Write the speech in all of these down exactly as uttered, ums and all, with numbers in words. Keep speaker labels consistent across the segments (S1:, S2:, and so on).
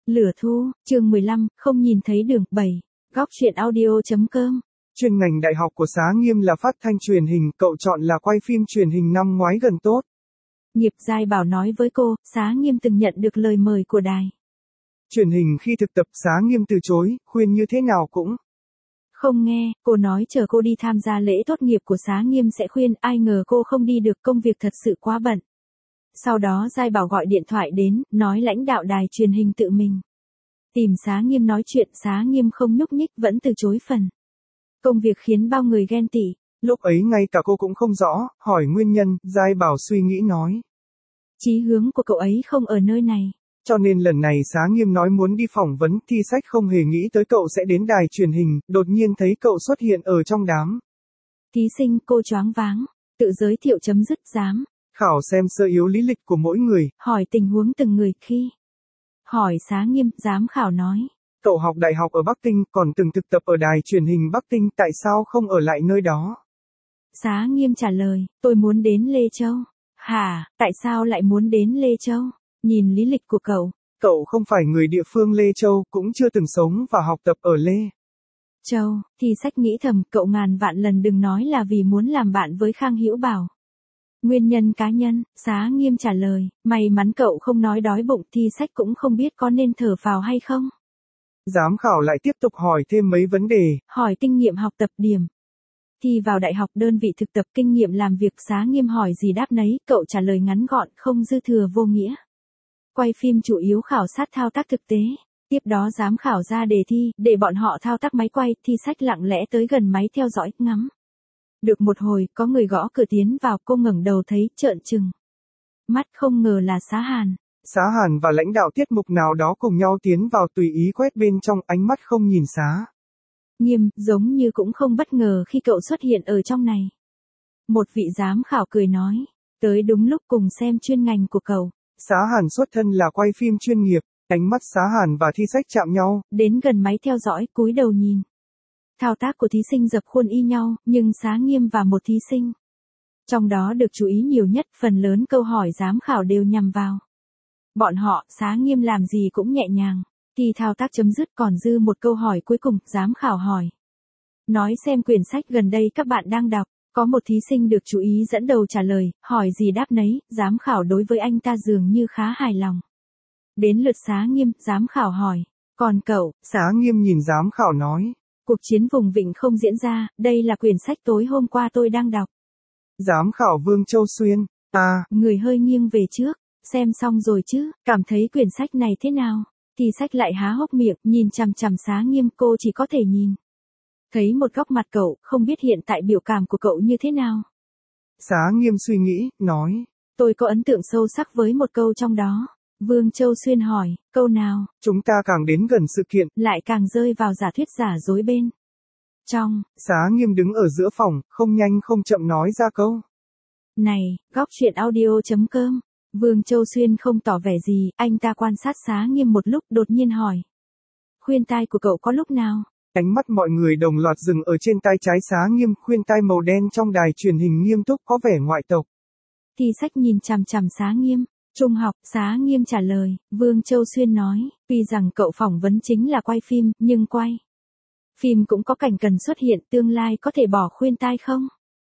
S1: Lửa thu, chương mười lăm, không nhìn thấy đường. bảy. Góc truyện audio.com.
S2: Chuyên ngành đại học của Xá Nghiêm là phát thanh truyền hình, cậu chọn là quay phim truyền hình năm ngoái gần tốt.
S1: Nghiệp Giai Bảo nói với cô, Xá Nghiêm từng nhận được lời mời của đài
S2: Truyền hình khi thực tập Xá Nghiêm từ chối, khuyên như thế nào cũng
S1: không nghe, cô nói chờ cô đi tham gia lễ tốt nghiệp của Xá Nghiêm sẽ khuyên, ai ngờ cô không đi được, công việc thật sự quá bận. Sau đó Giai Bảo gọi điện thoại đến, nói lãnh đạo đài truyền hình tự mình tìm Xá Nghiêm nói chuyện, Xá Nghiêm không nhúc nhích, vẫn từ chối phần công việc khiến bao người ghen tị.
S2: Lúc ấy ngay cả cô cũng không rõ, hỏi nguyên nhân, Giai Bảo suy nghĩ nói.
S1: Chí hướng của cậu ấy không ở nơi này.
S2: Cho nên lần này Xá Nghiêm nói muốn đi phỏng vấn, thi sách không hề nghĩ tới cậu sẽ đến đài truyền hình, đột nhiên thấy cậu xuất hiện ở trong đám
S1: Thí sinh, cô choáng váng, tự giới thiệu chấm dứt, dám
S2: khảo xem sơ yếu lý lịch của mỗi người.
S1: hỏi tình huống từng người. Khi hỏi Xá Nghiêm, giám khảo nói.
S2: Cậu học đại học ở Bắc Kinh, còn từng thực tập ở đài truyền hình Bắc Kinh, tại sao không ở lại nơi đó?
S1: Xá Nghiêm trả lời, tôi muốn đến Lê Châu. Hả, tại sao lại muốn đến Lê Châu? Nhìn lý lịch của cậu.
S2: Cậu không phải người địa phương Lê Châu, cũng chưa từng sống và học tập ở Lê
S1: Châu. Thi sách nghĩ thầm, cậu ngàn vạn lần đừng nói là vì muốn làm bạn với Khang Hữu Bảo. Nguyên nhân cá nhân, Xá Nghiêm trả lời, may mắn cậu không nói đói bụng, thi sách cũng không biết có nên thở phào hay không.
S2: Giám khảo lại tiếp tục hỏi thêm mấy vấn đề.
S1: Hỏi kinh nghiệm học tập, điểm thi vào đại học, đơn vị thực tập, kinh nghiệm làm việc. Xá Nghiêm hỏi gì đáp nấy, cậu trả lời ngắn gọn, không dư thừa vô nghĩa. Quay phim chủ yếu khảo sát thao tác thực tế. Tiếp đó giám khảo ra đề thi, để bọn họ thao tác máy quay, thi sách lặng lẽ tới gần máy theo dõi, ngắm. Được một hồi, có người gõ cửa tiến vào, cô ngẩng đầu thấy, trợn trừng mắt, không ngờ là Xá Hàn.
S2: Xá Hàn và lãnh đạo tiết mục nào đó cùng nhau tiến vào, tùy ý quét bên trong, ánh mắt không nhìn Xá
S1: Nghiêm, giống như cũng không bất ngờ khi cậu xuất hiện ở trong này. Một vị giám khảo cười nói, tới đúng lúc, cùng xem chuyên ngành của cậu.
S2: Xá Hàn xuất thân là quay phim chuyên nghiệp, ánh mắt Xá Hàn và thi sách chạm nhau.
S1: Đến gần máy theo dõi, cúi đầu nhìn. Thao tác của thí sinh dập khuôn y nhau, nhưng Xá Nghiêm và một thí sinh trong đó được chú ý nhiều nhất, phần lớn câu hỏi giám khảo đều nhằm vào bọn họ. Xá Nghiêm làm gì cũng nhẹ nhàng. Thì thao tác chấm dứt, còn dư một câu hỏi cuối cùng, giám khảo hỏi. Nói xem quyển sách gần đây các bạn đang đọc. Có một thí sinh được chú ý dẫn đầu trả lời, hỏi gì đáp nấy, giám khảo đối với anh ta dường như khá hài lòng. Đến lượt Xá Nghiêm, giám khảo hỏi. Còn cậu?
S2: Xá Nghiêm nhìn giám khảo nói.
S1: Cuộc chiến vùng vịnh không diễn ra, đây là quyển sách tối hôm qua tôi đang đọc. Giám
S2: khảo Vương Châu Xuyên, à.
S1: Người hơi nghiêng về trước, xem xong rồi chứ, cảm thấy quyển sách này thế nào? Thì sách lại há hốc miệng, nhìn chằm chằm Xá Nghiêm, cô chỉ có thể nhìn thấy một góc mặt cậu, không biết hiện tại biểu cảm của cậu như thế nào.
S2: Xá Nghiêm suy nghĩ, nói.
S1: Tôi có ấn tượng sâu sắc với một câu trong đó. Vương Châu Xuyên hỏi, câu nào?
S2: Chúng ta càng đến gần sự kiện,
S1: lại càng rơi vào giả thuyết giả dối bên trong.
S2: Xá Nghiêm đứng ở giữa phòng, không nhanh không chậm nói ra câu
S1: này. Góc truyện audio.com. Vương Châu Xuyên không tỏ vẻ gì, anh ta quan sát Xá Nghiêm một lúc, đột nhiên hỏi. Khuyên tai của cậu có lúc nào?
S2: Ánh mắt mọi người đồng loạt dừng ở trên tai trái Xá Nghiêm, khuyên tai màu đen trong đài truyền hình nghiêm túc, có vẻ ngoại tộc.
S1: Thi sách nhìn chằm chằm Xá Nghiêm. Trung học, Xá Nghiêm trả lời. Vương Châu Xuyên nói, tuy rằng cậu phỏng vấn chính là quay phim, nhưng quay phim cũng có cảnh cần xuất hiện, tương lai có thể bỏ khuyên tai không?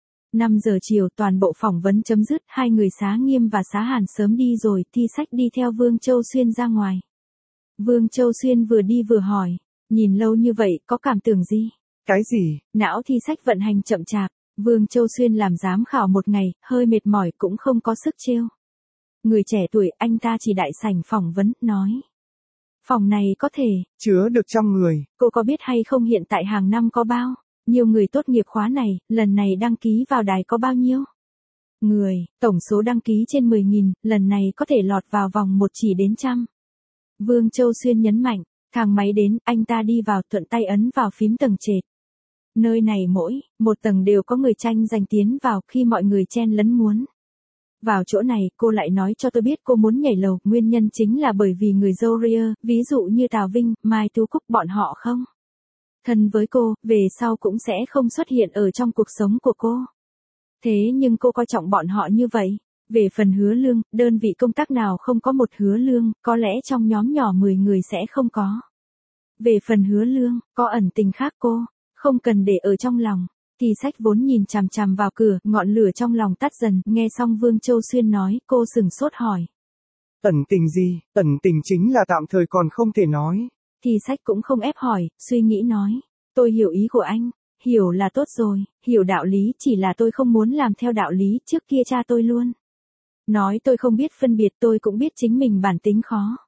S1: năm giờ chiều, toàn bộ phỏng vấn chấm dứt, hai người Xá Nghiêm và Xá Hàn sớm đi rồi, thi sách đi theo Vương Châu Xuyên ra ngoài. Vương Châu Xuyên vừa đi vừa hỏi, nhìn lâu như vậy, có cảm tưởng gì?
S2: Cái gì?
S1: Não thi sách vận hành chậm chạp, Vương Châu Xuyên làm giám khảo một ngày, hơi mệt mỏi, cũng không có sức trêu người trẻ tuổi, anh ta chỉ đại sảnh phỏng vấn, nói. Phòng này có thể
S2: chứa được trăm người.
S1: Cô có biết hay không hiện tại hàng năm có bao nhiêu người tốt nghiệp khóa này, lần này đăng ký vào đài có bao nhiêu người, tổng số đăng ký trên mười nghìn, lần này có thể lọt vào vòng một chỉ đến trăm. Vương Châu Xuyên nhấn mạnh, thang máy đến, anh ta đi vào, thuận tay ấn vào phím tầng trệt. Nơi này mỗi một tầng đều có người tranh giành tiến vào, khi mọi người chen lấn muốn vào chỗ này, cô lại nói cho tôi biết cô muốn nhảy lầu, nguyên nhân chính là bởi vì người dâu ria, ví dụ như Tào Vinh, Mai Tú Cúc, bọn họ không thân với cô, về sau cũng sẽ không xuất hiện ở trong cuộc sống của cô. Thế nhưng cô coi trọng bọn họ như vậy. Về phần hứa lương, đơn vị công tác nào không có một hứa lương, có lẽ trong nhóm nhỏ mười người sẽ không có. Về phần hứa lương, có ẩn tình khác cô, không cần để ở trong lòng. Thì sách vốn nhìn chằm chằm vào cửa, ngọn lửa trong lòng tắt dần, nghe xong Vương Châu Xuyên nói, cô sừng sốt hỏi.
S2: Ẩn tình gì, ẩn tình chính là tạm thời còn không thể nói.
S1: Thì sách cũng không ép hỏi, suy nghĩ nói. Tôi hiểu ý của anh, hiểu là tốt rồi, hiểu đạo lý chỉ là tôi không muốn làm theo đạo lý, trước kia cha tôi luôn. Nói tôi không biết phân biệt, tôi cũng biết chính mình bản tính khó.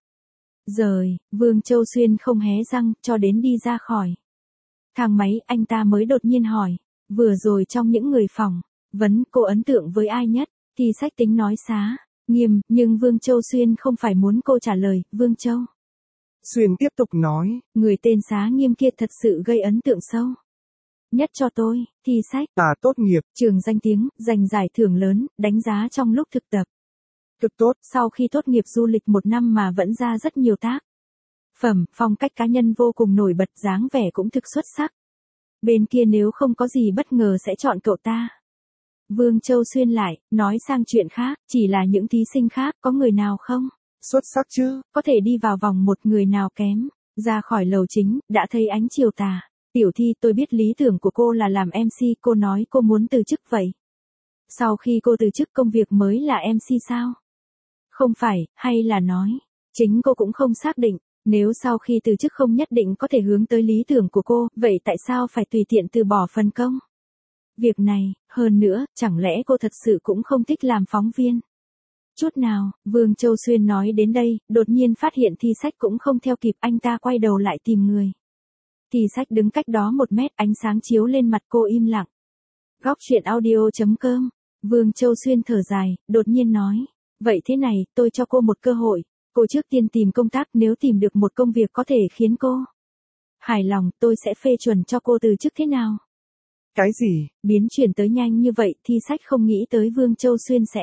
S1: Rồi, Vương Châu Xuyên không hé răng, cho đến đi ra khỏi thang máy, anh ta mới đột nhiên hỏi. Vừa rồi trong những người phòng, vấn cô ấn tượng với ai nhất, thì sách tính nói Xá Nghiêm, nhưng Vương Châu Xuyên không phải muốn cô trả lời. Vương Châu
S2: Xuyên tiếp tục nói.
S1: Người tên Xá Nghiêm kia thật sự gây ấn tượng sâu nhất cho tôi. Thì sách
S2: À tốt nghiệp,
S1: trường danh tiếng, giành giải thưởng lớn, đánh giá trong lúc thực tập
S2: cực tốt.
S1: Sau khi tốt nghiệp du lịch một năm mà vẫn ra rất nhiều tác phẩm, phong cách cá nhân vô cùng nổi bật, dáng vẻ cũng thực xuất sắc. Bên kia nếu không có gì bất ngờ sẽ chọn cậu ta. Vương Châu Xuyên lại, nói sang chuyện khác, chỉ là những thí sinh khác, có người nào không?
S2: Xuất sắc chứ?
S1: Có thể đi vào vòng một, người nào kém? Ra khỏi lầu chính, đã thấy ánh chiều tà. Tiểu Thi, tôi biết lý tưởng của cô là làm em xê, cô nói cô muốn từ chức vậy. Sau khi cô từ chức công việc mới là em xê sao? Không phải, hay là nói, chính cô cũng không xác định. Nếu sau khi từ chức không nhất định có thể hướng tới lý tưởng của cô, vậy tại sao phải tùy tiện từ bỏ phần công? Việc này, hơn nữa, chẳng lẽ cô thật sự cũng không thích làm phóng viên? Chút nào, Vương Châu Xuyên nói đến đây, đột nhiên phát hiện Thi Sách cũng không theo kịp, anh ta quay đầu lại tìm người. Thi Sách đứng cách đó một mét, ánh sáng chiếu lên mặt cô im lặng. Góc truyện audio chấm com, Vương Châu Xuyên thở dài, đột nhiên nói. Vậy thế này, tôi cho cô một cơ hội. Cô trước tiên tìm công tác, nếu tìm được một công việc có thể khiến cô hài lòng, tôi sẽ phê chuẩn cho cô từ chức, thế nào?
S2: Cái gì?
S1: Biến chuyển tới nhanh như vậy, Thi Sách không nghĩ tới Vương Châu Xuyên sẽ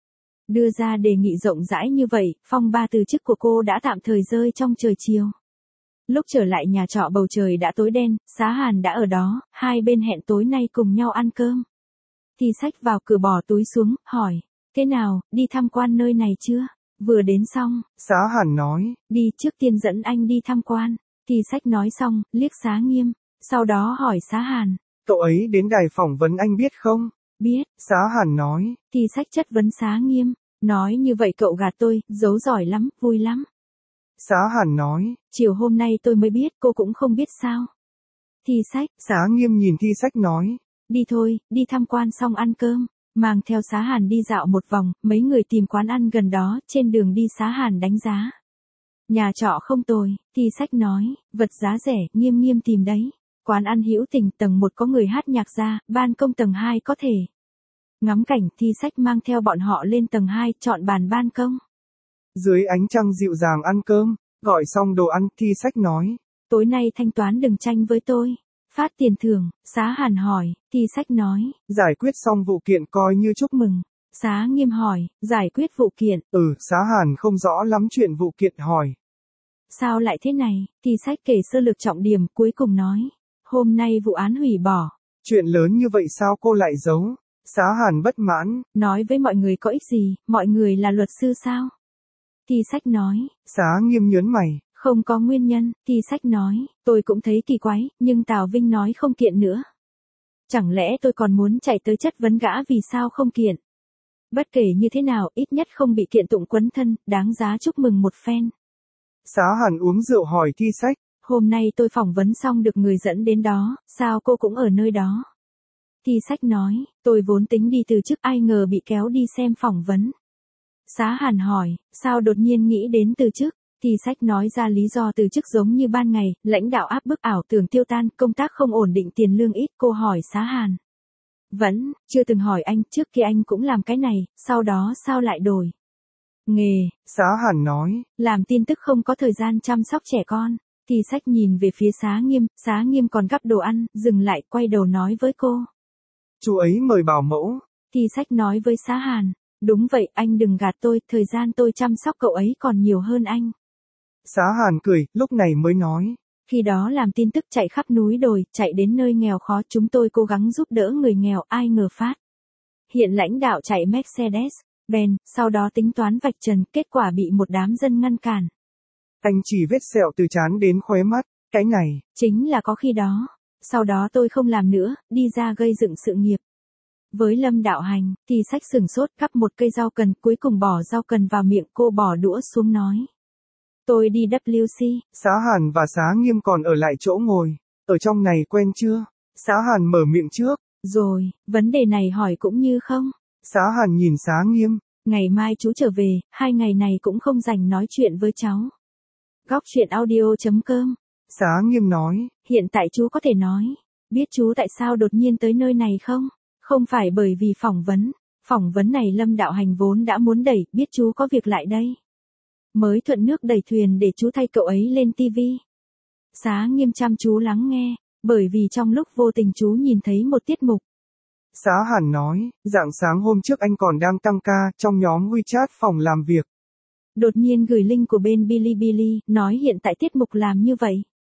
S1: đưa ra đề nghị rộng rãi như vậy, phong ba từ chức của cô đã tạm thời rơi trong trời chiều. Lúc trở lại nhà trọ bầu trời đã tối đen, Xá Hàn đã ở đó, hai bên hẹn tối nay cùng nhau ăn cơm. Thi Sách vào cửa bỏ túi xuống, hỏi, thế nào, đi tham quan nơi này chưa? Vừa đến xong,
S2: Xá Hàn nói,
S1: đi, trước tiên dẫn anh đi tham quan. Thì Sách nói xong, liếc Xá Nghiêm, sau đó hỏi Xá Hàn.
S2: Cậu ấy đến đài phỏng vấn anh biết không?
S1: Biết.
S2: Xá Hàn nói.
S1: Thì Sách chất vấn Xá Nghiêm, nói như vậy cậu gạt tôi, giấu giỏi lắm, vui lắm.
S2: Xá Hàn nói.
S1: Chiều hôm nay tôi mới biết, cô cũng không biết sao? Thì Sách.
S2: Xá Nghiêm nhìn Thi Sách nói.
S1: Đi thôi, đi tham quan xong ăn cơm. Mang theo Xá Hàn đi dạo một vòng, mấy người tìm quán ăn gần đó, trên đường đi Xá Hàn đánh giá. Nhà trọ không tồi, Thi Sách nói, vật giá rẻ, Nghiêm Nghiêm tìm đấy. Quán ăn hữu tình, tầng một có người hát nhạc ra, ban công tầng hai có thể ngắm cảnh. Thi Sách mang theo bọn họ lên tầng hai, chọn bàn ban công.
S2: Dưới ánh trăng dịu dàng ăn cơm, gọi xong đồ ăn, Thi Sách nói.
S1: Tối nay thanh toán đừng tranh với tôi. Phát tiền thưởng, Xá Hàn hỏi, Thi Sách nói. Giải
S2: quyết xong vụ kiện coi như chúc
S1: mừng. Xá Nghiêm hỏi, giải quyết vụ kiện.
S2: Ừ, Xá Hàn không rõ lắm chuyện vụ kiện, hỏi.
S1: Sao lại thế này? Thi Sách kể sơ lược trọng điểm, cuối cùng nói. Hôm nay vụ án hủy bỏ.
S2: Chuyện lớn như vậy sao cô lại giấu? Xá Hàn bất mãn.
S1: Nói với mọi người có ích gì, mọi người là luật sư sao? Thi Sách nói.
S2: Xá Nghiêm nhớn mày.
S1: Không có nguyên nhân, Thi Sách nói, tôi cũng thấy kỳ quái, nhưng Tào Vinh nói không kiện nữa. Chẳng lẽ tôi còn muốn chạy tới chất vấn gã vì sao không kiện? Bất kể như thế nào, ít nhất không bị kiện tụng quấn thân, đáng giá chúc mừng một phen.
S2: Xá Hàn uống rượu hỏi Thi Sách.
S1: Hôm nay tôi phỏng vấn xong được người dẫn đến đó, sao cô cũng ở nơi đó? Thi Sách nói, tôi vốn tính đi từ chức, ai ngờ bị kéo đi xem phỏng vấn. Xá Hàn hỏi, sao đột nhiên nghĩ đến từ chức? Thi Sách nói ra lý do từ chức giống như ban ngày, lãnh đạo áp bức, ảo tưởng tiêu tan, công tác không ổn định, tiền lương ít. Cô hỏi Xá Hàn. Vẫn, chưa từng hỏi anh, trước kia anh cũng làm cái này, sau đó sao lại đổi nghề?
S2: Xá Hàn nói.
S1: Làm tin tức không có thời gian chăm sóc trẻ con. Thi Sách nhìn về phía Xá Nghiêm, Xá Nghiêm còn gắp đồ ăn, dừng lại, quay đầu nói với cô.
S2: Chú ấy mời bảo mẫu.
S1: Thi Sách nói với Xá Hàn. Đúng vậy, anh đừng gạt tôi, thời gian tôi chăm sóc cậu ấy còn nhiều hơn anh.
S2: Xá Hàn cười, lúc này mới nói.
S1: Khi đó làm tin tức chạy khắp núi đồi, chạy đến nơi nghèo khó, chúng tôi cố gắng giúp đỡ người nghèo, ai ngờ phát hiện lãnh đạo chạy Mercedes. Bèn, sau đó tính toán vạch trần, kết quả bị một đám dân ngăn cản.
S2: Anh chỉ vết sẹo từ trán đến khóe mắt, cái này.
S1: Chính là có khi đó. Sau đó tôi không làm nữa, đi ra gây dựng sự nghiệp. Với Lâm Đạo Hành, thì sách sừng sốt cắp một cây rau cần, cuối cùng bỏ rau cần vào miệng, cô bỏ đũa xuống nói. Tôi đi W C.
S2: Xá Hàn và Xá Nghiêm còn ở lại chỗ ngồi. Ở trong này quen chưa? Xá Hàn mở miệng trước.
S1: Rồi, vấn đề này hỏi cũng như không.
S2: Xá Hàn nhìn Xá Nghiêm.
S1: Ngày mai chú trở về, hai ngày này cũng không rảnh nói chuyện với cháu. Góc chuyện audio.com.
S2: Xá Nghiêm nói.
S1: Hiện tại chú có thể nói. Biết chú tại sao đột nhiên tới nơi này không? Không phải bởi vì phỏng vấn. Phỏng vấn này Lâm Đạo Hành vốn đã muốn đẩy, biết chú có việc lại đây. Mới thuận nước đẩy thuyền để chú thay cậu ấy lên tivi. Xá Nghiêm chăm chú lắng nghe, bởi vì trong lúc vô tình chú nhìn thấy một tiết mục.
S2: Xá Hàn nói, rạng sáng hôm trước anh còn đang tăng ca trong nhóm WeChat phòng làm việc.
S1: Đột nhiên gửi link của bên Bilibili, nói hiện tại tiết mục làm như vậy.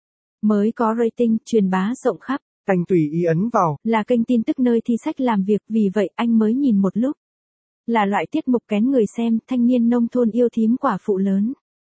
S1: Mới có rating, truyền bá rộng khắp.
S2: Anh tùy ý ấn vào.
S1: Là kênh tin tức nơi Thi Sách làm việc, vì vậy anh mới nhìn một lúc. Là loại tiết mục kén người xem, thanh niên nông thôn yêu thím quả phụ lớn.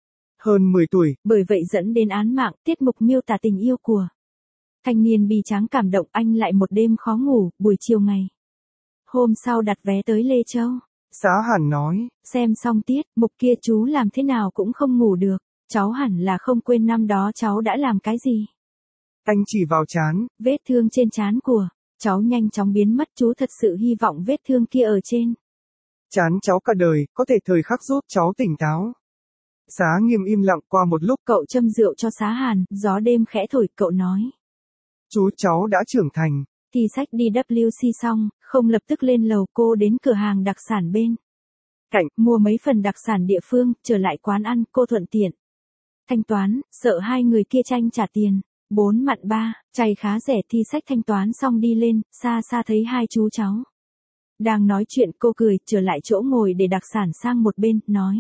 S2: Hơn mười tuổi.
S1: Bởi vậy dẫn đến án mạng, tiết mục miêu tả tình yêu của thanh niên bi tráng cảm động, anh lại một đêm khó ngủ, buổi chiều ngày hôm sau đặt vé tới Lê Châu.
S2: Xá Hàn nói.
S1: Xem xong tiết mục kia chú làm thế nào cũng không ngủ được. Cháu hẳn là không quên năm đó cháu đã làm cái gì.
S2: Anh chỉ vào trán.
S1: Vết thương trên trán của cháu nhanh chóng biến mất, chú thật sự hy vọng vết thương kia ở trên
S2: trán cháu cả đời, có thể thời khắc giúp cháu tỉnh táo. Xá Nghiêm im lặng qua một lúc.
S1: Cậu châm rượu cho Xá Hàn, gió đêm khẽ thổi, cậu nói.
S2: Chú cháu đã trưởng thành.
S1: Thì sách đi W C xong, không lập tức lên lầu, cô đến cửa hàng đặc sản bên cạnh, mua mấy phần đặc sản địa phương, trở lại quán ăn, cô thuận tiện thanh toán, sợ hai người kia tranh trả tiền. Bốn mặn ba, chay khá rẻ. Thi sách thanh toán xong đi lên, xa xa thấy hai chú cháu đang nói chuyện, cô cười, trở lại chỗ ngồi để đặc sản sang một bên, nói.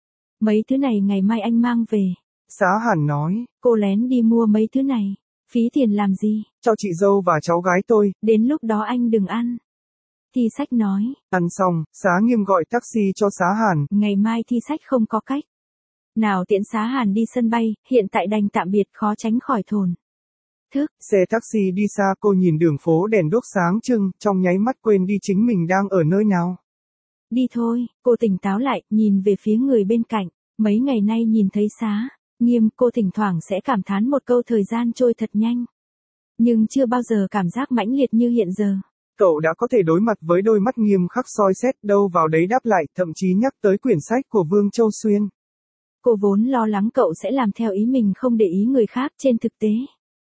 S1: Mấy thứ này ngày mai anh mang về.
S2: Xá Hàn nói.
S1: Cô lén đi mua mấy thứ này. Phí tiền làm gì?
S2: Cho chị dâu và cháu gái tôi.
S1: Đến lúc đó anh đừng ăn. Thi sách nói.
S2: Ăn xong, Xá Nghiêm gọi taxi cho Xá Hàn.
S1: Ngày mai Thi sách không có cách nào tiện Xá Hàn đi sân bay, hiện tại đành tạm biệt, khó tránh khỏi thổn thức.
S2: Xe taxi đi xa, cô nhìn đường phố đèn đuốc sáng trưng, trong nháy mắt quên đi chính mình đang ở nơi nào.
S1: Đi thôi, cô tỉnh táo lại, nhìn về phía người bên cạnh. Mấy ngày nay nhìn thấy Xá Nghiêm, cô thỉnh thoảng sẽ cảm thán một câu thời gian trôi thật nhanh. Nhưng chưa bao giờ cảm giác mãnh liệt như hiện giờ.
S2: Cậu đã có thể đối mặt với đôi mắt nghiêm khắc soi xét, đâu vào đấy đáp lại, thậm chí nhắc tới quyển sách của Vương Châu Xuyên.
S1: Cô vốn lo lắng cậu sẽ làm theo ý mình, không để ý người khác, trên thực tế.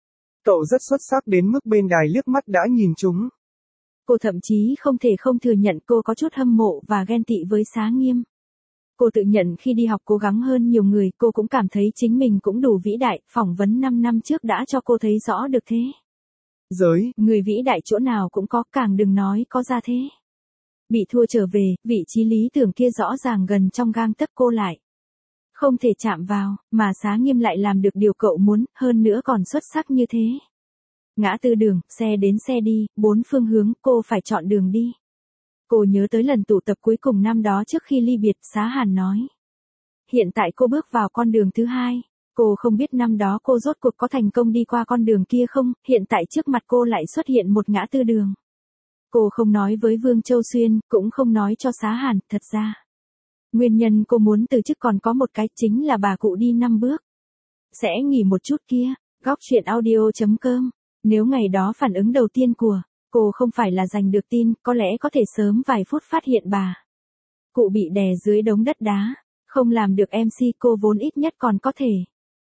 S2: Cậu rất xuất sắc đến mức bên đài liếc mắt đã nhìn chúng.
S1: Cô thậm chí không thể không thừa nhận cô có chút hâm mộ và ghen tị với Xá Nghiêm. Cô tự nhận khi đi học cố gắng hơn nhiều người, cô cũng cảm thấy chính mình cũng đủ vĩ đại, phỏng vấn năm năm trước đã cho cô thấy rõ được thế.
S2: Giới,
S1: người vĩ đại chỗ nào cũng có, càng đừng nói có ra thế. Bị thua trở về, vị trí lý tưởng kia rõ ràng gần trong gang tấc, cô lại không thể chạm vào, mà Xá Nghiêm lại làm được điều cậu muốn, hơn nữa còn xuất sắc như thế. Ngã tư đường, xe đến xe đi, bốn phương hướng, cô phải chọn đường đi. Cô nhớ tới lần tụ tập cuối cùng năm đó trước khi ly biệt, Xá Hàn nói. Hiện tại cô bước vào con đường thứ hai. Cô không biết năm đó cô rốt cuộc có thành công đi qua con đường kia không, hiện tại trước mặt cô lại xuất hiện một ngã tư đường. Cô không nói với Vương Châu Xuyên, cũng không nói cho Xá Hàn, thật ra. Nguyên nhân cô muốn từ chức còn có một cái, chính là bà cụ đi năm bước. Sẽ nghỉ một chút kia. Góc chuyện audio.com. Nếu ngày đó phản ứng đầu tiên của cô không phải là giành được tin, có lẽ có thể sớm vài phút phát hiện bà cụ bị đè dưới đống đất đá. Không làm được em xê, cô vốn ít nhất còn có thể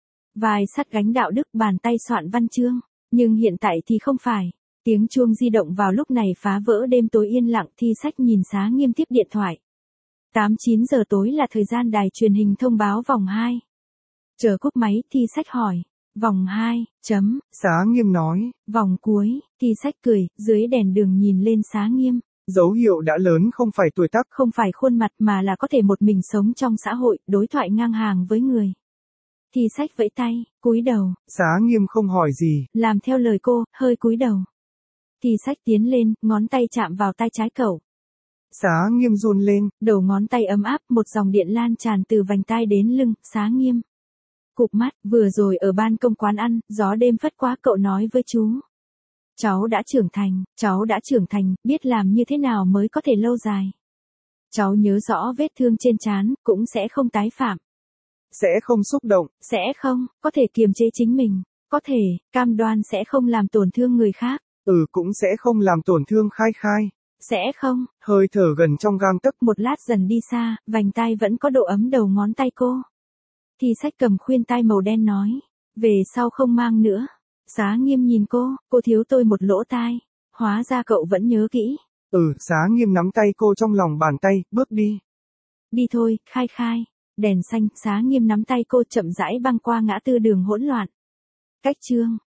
S1: vai sắt gánh đạo đức, bàn tay soạn văn chương. Nhưng hiện tại thì không phải. Tiếng chuông di động vào lúc này phá vỡ đêm tối yên lặng. Thi sách nhìn Xá Nghiêm tiếp điện thoại. tám chín giờ tối là thời gian đài truyền hình thông báo vòng hai. Chờ cúp máy, Thi sách hỏi. Vòng hai, chấm.
S2: Xá Nghiêm nói.
S1: Vòng cuối, Thi sách cười, dưới đèn đường nhìn lên Xá Nghiêm.
S2: Dấu hiệu đã lớn không phải tuổi tác,
S1: không phải khuôn mặt, mà là có thể một mình sống trong xã hội, đối thoại ngang hàng với người. Thi sách vẫy tay, cúi đầu.
S2: Xá Nghiêm không hỏi gì.
S1: Làm theo lời cô, hơi cúi đầu. Thi sách tiến lên, ngón tay chạm vào tay trái cậu.
S2: Xá Nghiêm run lên.
S1: Đầu ngón tay ấm áp, một dòng điện lan tràn từ vành tai đến lưng, Xá Nghiêm. Cụp mắt, vừa rồi ở ban công quán ăn, gió đêm phất quá cậu nói với chú. Cháu đã trưởng thành, cháu đã trưởng thành, biết làm như thế nào mới có thể lâu dài. Cháu nhớ rõ vết thương trên trán, cũng sẽ không tái phạm.
S2: Sẽ không xúc động.
S1: Sẽ không, có thể kiềm chế chính mình. Có thể, cam đoan sẽ không làm tổn thương người khác.
S2: Ừ cũng sẽ không làm tổn thương Khai Khai.
S1: Sẽ không.
S2: Hơi thở gần trong gang tấc.
S1: Một lát dần đi xa, vành tai vẫn có độ ấm đầu ngón tay cô. Thì sách cầm khuyên tai màu đen nói. Về sau không mang nữa. Xá Nghiêm nhìn cô, cô thiếu tôi một lỗ tai. Hóa ra cậu vẫn nhớ kỹ.
S2: Ừ, Xá Nghiêm nắm tay cô trong lòng bàn tay, bước đi.
S1: Đi thôi, Khai Khai. Đèn xanh, Xá Nghiêm nắm tay cô chậm rãi băng qua ngã tư đường hỗn loạn. Cách chương.